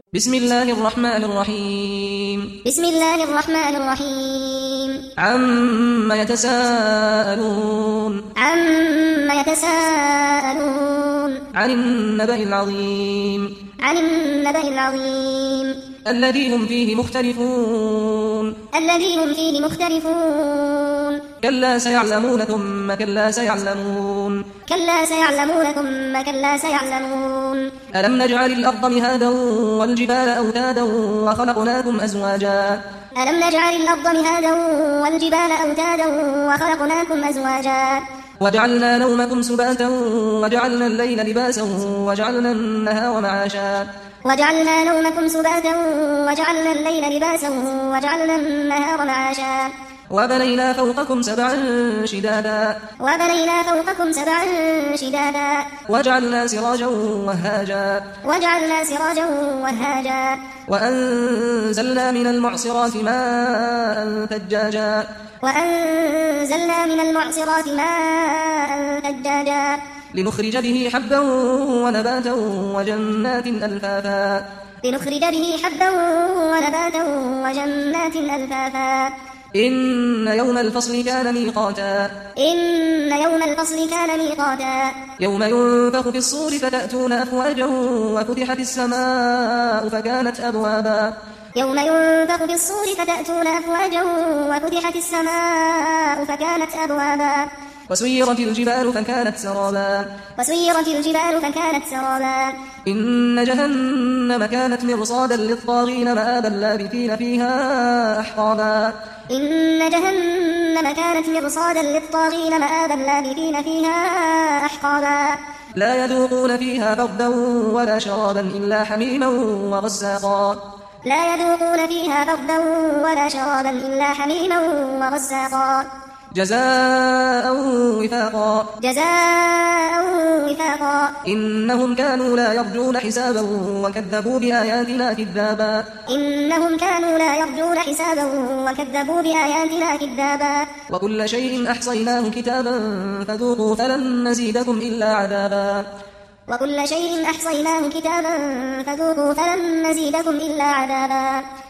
بسم الله الرحمن الرحيم بسم الله الرحمن الرحيم عما يتساءلون عما يتساءلون عن النبأ العظيم عن النبأ العظيم الذي هم فيه مختلفون الذي هم فيه مختلفون كلا سيعلمون ثم كلا سيعلمون كلا سيعلمون ثم كلا سيعلمون ألم نجعل الأرض مهادا والجبال أوتادا وخلقناكم أزواجا ألم نجعل الأرض مهادا والجبال أوتادا وخلقناكم أزواجا وجعلنا نومكم سباتا وجعلنا الليل لباسا وجعلنا النهار معاشا وجعلنا نومكم سباتا وجعلنا الليل لباسا وجعلنا النهار معاشا وبنينا فوقكم سبعا شدادا وبنينا فوقكم سبعا شدادا وجعلنا سراجا وهاجا وجعلنا سراجا وهاجا وأنزلنا من المعصرات ماء ثجاجا وأنزلنا من المعصرات ماء ثجاجا لنخرج به حبا ونباتا وجنات ألفافا إن يوم الفصل كان ميقاتا يوم ينفخ في الصور فتأتون أفواجا وفتحت السماء فكانت أبوابا وسيرت الجبال فكانت سرابا إن جهنم كانت مرصادا للطاغين مآبا لابثين فيها أحقابا لا يذوقون فيها بردا ولا شرابا إلا حميما وغساقا جزاء وفاقا إنهم كانوا لا يرجون حسابا وكذبوا بآياتنا كذابا وكل شيء أحصيناه كتابا فذوقوا فلن نزيدكم إلا عذابا